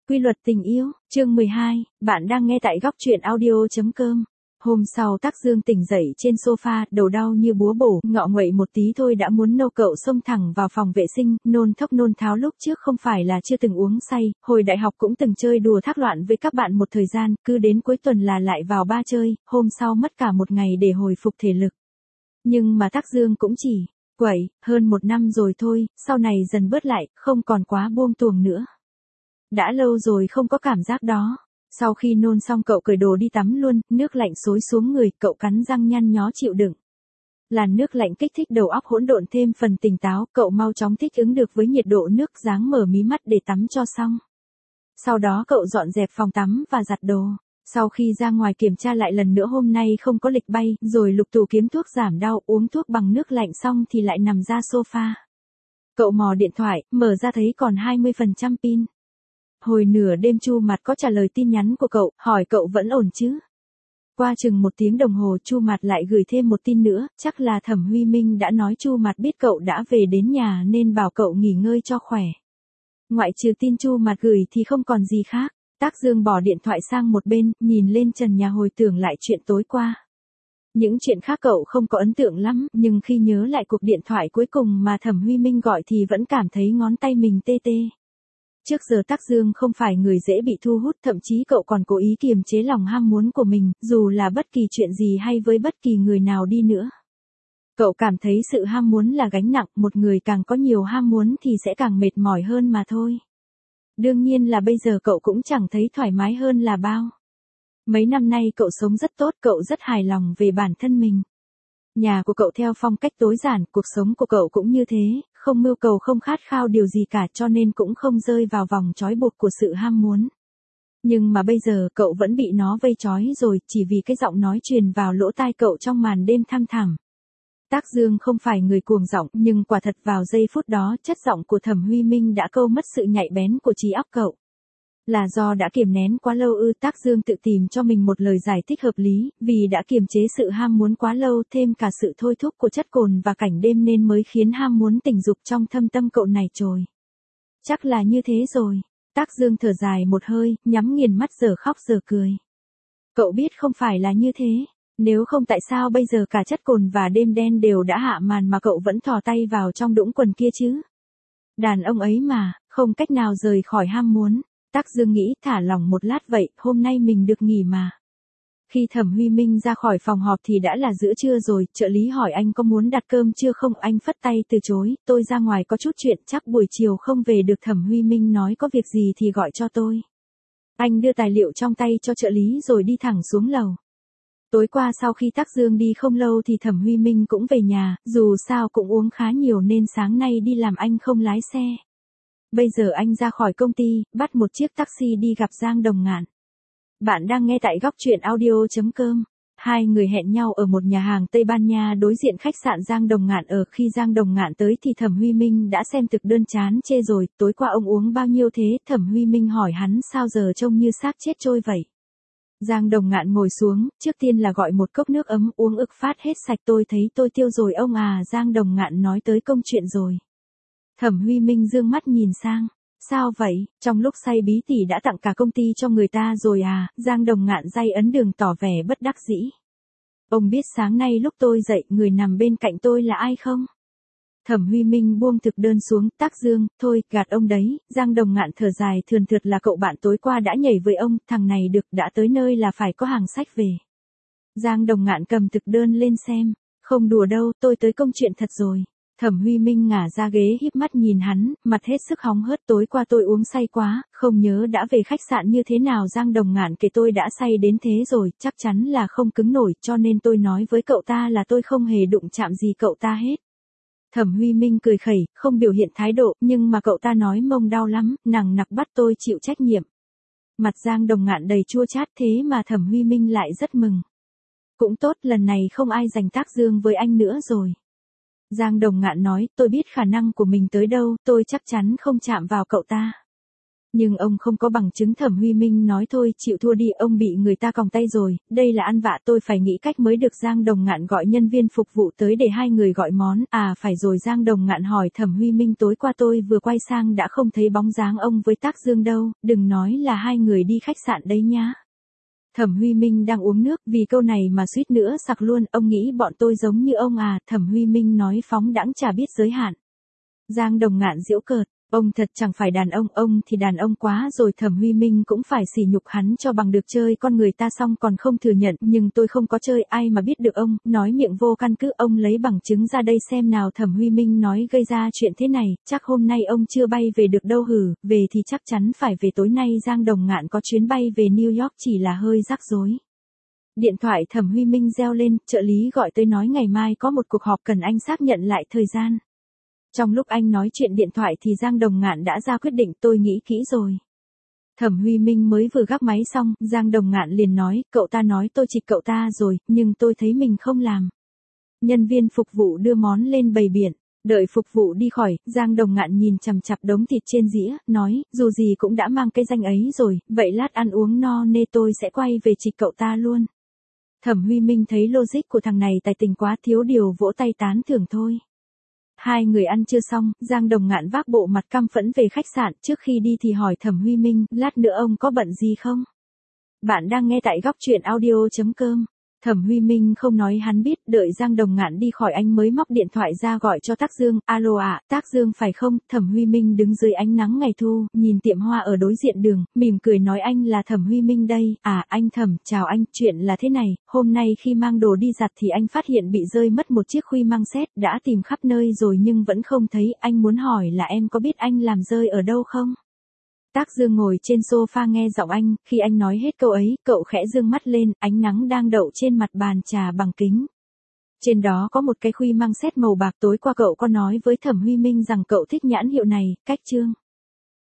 Quy luật tình yêu, chương 12, bạn đang nghe tại góc truyện audio.com. Hôm sau Tắc Dương tỉnh dậy trên sofa, đầu đau như búa bổ, ngọ nguậy một tí thôi đã muốn nâu, cậu xông thẳng vào phòng vệ sinh, nôn thốc nôn tháo. Lúc trước không phải là chưa từng uống say, hồi đại học cũng từng chơi đùa thác loạn với các bạn một thời gian, cứ đến cuối tuần là lại vào bar chơi, hôm sau mất cả một ngày để hồi phục thể lực. Nhưng mà Tắc Dương cũng chỉ quẩy, hơn một năm rồi thôi, sau này dần bớt lại, không còn quá buông tuồng nữa. Đã lâu rồi không có cảm giác đó. Sau khi nôn xong cậu cởi đồ đi tắm luôn, nước lạnh xối xuống người, cậu cắn răng nhăn nhó chịu đựng. Làn nước lạnh kích thích đầu óc hỗn độn thêm phần tỉnh táo, cậu mau chóng thích ứng được với nhiệt độ nước, ráng mở mí mắt để tắm cho xong. Sau đó cậu dọn dẹp phòng tắm và giặt đồ. Sau khi ra ngoài kiểm tra lại lần nữa hôm nay không có lịch bay, rồi lục tủ kiếm thuốc giảm đau, uống thuốc bằng nước lạnh xong thì lại nằm ra sofa. Cậu mò điện thoại, mở ra thấy còn 20% pin. Hồi nửa đêm Chu Mạt có trả lời tin nhắn của cậu, hỏi cậu vẫn ổn chứ. Qua chừng 1 tiếng đồng hồ Chu Mạt lại gửi thêm một tin nữa, chắc là Thẩm Huy Minh đã nói Chu Mạt biết cậu đã về đến nhà nên bảo cậu nghỉ ngơi cho khỏe. Ngoại trừ tin Chu Mạt gửi thì không còn gì khác. Tắc Dương bỏ điện thoại sang một bên, nhìn lên trần nhà hồi tưởng lại chuyện tối qua. Những chuyện khác cậu không có ấn tượng lắm, nhưng khi nhớ lại cuộc điện thoại cuối cùng mà Thẩm Huy Minh gọi thì vẫn cảm thấy ngón tay mình tê tê. Trước giờ Tắc Dương không phải người dễ bị thu hút, thậm chí cậu còn cố ý kiềm chế lòng ham muốn của mình, dù là bất kỳ chuyện gì hay với bất kỳ người nào đi nữa. Cậu cảm thấy sự ham muốn là gánh nặng, một người càng có nhiều ham muốn thì sẽ càng mệt mỏi hơn mà thôi. Đương nhiên là bây giờ cậu cũng chẳng thấy thoải mái hơn là bao. Mấy năm nay cậu sống rất tốt, cậu rất hài lòng về bản thân mình. Nhà của cậu theo phong cách tối giản, cuộc sống của cậu cũng như thế, không mưu cầu không khát khao điều gì cả cho nên cũng không rơi vào vòng trói buộc của sự ham muốn. Nhưng mà bây giờ cậu vẫn bị nó vây trói rồi, chỉ vì cái giọng nói truyền vào lỗ tai cậu trong màn đêm thăm thẳm. Tắc Dương không phải người cuồng giọng, nhưng quả thật vào giây phút đó, chất giọng của Thẩm Huy Minh đã câu mất sự nhạy bén của trí óc cậu. Là do đã kiềm nén quá lâu ư? Tắc Dương tự tìm cho mình một lời giải thích hợp lý, vì đã kiềm chế sự ham muốn quá lâu, thêm cả sự thôi thúc của chất cồn và cảnh đêm nên mới khiến ham muốn tình dục trong thâm tâm cậu này trồi. Chắc là như thế rồi. Tắc Dương thở dài một hơi, nhắm nghiền mắt giờ khóc giờ cười. Cậu biết không phải là như thế. Nếu không tại sao bây giờ cả chất cồn và đêm đen đều đã hạ màn mà cậu vẫn thò tay vào trong đũng quần kia chứ? Đàn ông ấy mà, không cách nào rời khỏi ham muốn. Tắc Dương nghĩ thả lỏng một lát vậy, hôm nay mình được nghỉ mà. Khi Thẩm Huy Minh ra khỏi phòng họp thì đã là giữa trưa rồi, trợ lý hỏi anh có muốn đặt cơm chưa không, anh phất tay từ chối, tôi ra ngoài có chút chuyện, chắc buổi chiều không về được. Thẩm Huy Minh nói có việc gì thì gọi cho tôi. Anh đưa tài liệu trong tay cho trợ lý rồi đi thẳng xuống lầu. Tối qua sau khi Tắc Dương đi không lâu thì Thẩm Huy Minh cũng về nhà, dù sao cũng uống khá nhiều nên sáng nay đi làm anh không lái xe. Bây giờ anh ra khỏi công ty, bắt một chiếc taxi đi gặp Giang Đồng Ngạn. Bạn đang nghe tại góc truyện audio.com. Hai người hẹn nhau ở một nhà hàng Tây Ban Nha đối diện khách sạn Giang Đồng Ngạn ở. Khi Giang Đồng Ngạn tới thì Thẩm Huy Minh đã xem thực đơn chán chê rồi, tối qua ông uống bao nhiêu thế? Thẩm Huy Minh hỏi hắn sao giờ trông như xác chết trôi vậy. Giang Đồng Ngạn ngồi xuống, trước tiên là gọi một cốc nước ấm uống ực phát hết sạch. Tôi thấy tôi tiêu rồi ông à. Giang Đồng Ngạn nói tới công chuyện rồi. Thẩm Huy Minh dương mắt nhìn sang. Sao vậy, trong lúc say bí tỷ đã tặng cả công ty cho người ta rồi à? Giang Đồng Ngạn day ấn đường tỏ vẻ bất đắc dĩ. Ông biết sáng nay lúc tôi dậy người nằm bên cạnh tôi là ai không? Thẩm Huy Minh buông thực đơn xuống. Tắc Dương, thôi, gạt ông đấy. Giang Đồng Ngạn thở dài thườn thượt là cậu bạn tối qua đã nhảy với ông, thằng này được, đã tới nơi là phải có hàng sách về. Giang Đồng Ngạn cầm thực đơn lên xem. Không đùa đâu, tôi tới công chuyện thật rồi. Thẩm Huy Minh ngả ra ghế híp mắt nhìn hắn, mặt hết sức hóng hớt. Tối qua tôi uống say quá, không nhớ đã về khách sạn như thế nào. Giang Đồng Ngạn kể tôi đã say đến thế rồi, chắc chắn là không cứng nổi, cho nên tôi nói với cậu ta là tôi không hề đụng chạm gì cậu ta hết. Thẩm Huy Minh cười khẩy, không biểu hiện thái độ, nhưng mà cậu ta nói mông đau lắm, nằng nặc bắt tôi chịu trách nhiệm. Mặt Giang Đồng Ngạn đầy chua chát, thế mà Thẩm Huy Minh lại rất mừng. Cũng tốt, lần này không ai giành Tắc Dương với anh nữa rồi. Giang Đồng Ngạn nói, tôi biết khả năng của mình tới đâu, tôi chắc chắn không chạm vào cậu ta. Nhưng ông không có bằng chứng. Thẩm Huy Minh nói thôi chịu thua đi, ông bị người ta còng tay rồi, đây là ăn vạ, tôi phải nghĩ cách mới được. Giang Đồng Ngạn gọi nhân viên phục vụ tới để hai người gọi món. À phải rồi, Giang Đồng Ngạn hỏi Thẩm Huy Minh tối qua tôi vừa quay sang đã không thấy bóng dáng ông với Tác Dương đâu, đừng nói là hai người đi khách sạn đấy nhá. Thẩm Huy Minh đang uống nước, vì câu này mà suýt nữa sặc luôn, ông nghĩ bọn tôi giống như ông à, Thẩm Huy Minh nói phóng đãng chả biết giới hạn. Giang Đồng Ngạn giễu cợt, ông thật chẳng phải đàn ông thì đàn ông quá rồi. Thẩm Huy Minh cũng phải sỉ nhục hắn cho bằng được, chơi con người ta xong còn không thừa nhận, nhưng tôi không có chơi, ai mà biết được ông, nói miệng vô căn cứ, ông lấy bằng chứng ra đây xem nào. Thẩm Huy Minh nói gây ra chuyện thế này, chắc hôm nay ông chưa bay về được đâu hử, về thì chắc chắn phải về tối nay. Giang Đồng Ngạn có chuyến bay về New York, chỉ là hơi rắc rối. Điện thoại Thẩm Huy Minh reo lên, trợ lý gọi tới nói ngày mai có một cuộc họp cần anh xác nhận lại thời gian. Trong lúc anh nói chuyện điện thoại thì Giang Đồng Ngạn đã ra quyết định, tôi nghĩ kỹ rồi. Thẩm Huy Minh mới vừa gắp máy xong, Giang Đồng Ngạn liền nói, cậu ta nói tôi trịch cậu ta rồi, nhưng tôi thấy mình không làm. Nhân viên phục vụ đưa món lên bày biện, đợi phục vụ đi khỏi, Giang Đồng Ngạn nhìn chằm chằm đống thịt trên dĩa, nói, dù gì cũng đã mang cái danh ấy rồi, vậy lát ăn uống no nê tôi sẽ quay về trịch cậu ta luôn. Thẩm Huy Minh thấy logic của thằng này tài tình quá, thiếu điều vỗ tay tán thưởng thôi. Hai người ăn trưa xong, Giang Đồng Ngạn vác bộ mặt căm phẫn về khách sạn, trước khi đi thì hỏi Thẩm Huy Minh, lát nữa ông có bận gì không? Bạn đang nghe tại góc truyện audio.com. Thẩm Huy Minh không nói hắn biết, đợi Giang Đồng Ngạn đi khỏi anh mới móc điện thoại ra gọi cho Tác Dương, alo ạ, Tác Dương phải không? Thẩm Huy Minh đứng dưới ánh nắng ngày thu, nhìn tiệm hoa ở đối diện đường, mỉm cười nói anh là Thẩm Huy Minh đây, à anh Thẩm, chào anh, chuyện là thế này, hôm nay khi mang đồ đi giặt thì anh phát hiện bị rơi mất một chiếc khuy mang sét, đã tìm khắp nơi rồi nhưng vẫn không thấy, anh muốn hỏi là em có biết anh làm rơi ở đâu không? Tác Dương ngồi trên sofa nghe giọng anh, khi anh nói hết câu ấy, cậu khẽ dương mắt lên, ánh nắng đang đậu trên mặt bàn trà bằng kính. Trên đó có một cái khuy mang sét màu bạc, tối qua cậu có nói với Thẩm Huy Minh rằng cậu thích nhãn hiệu này, cách chương.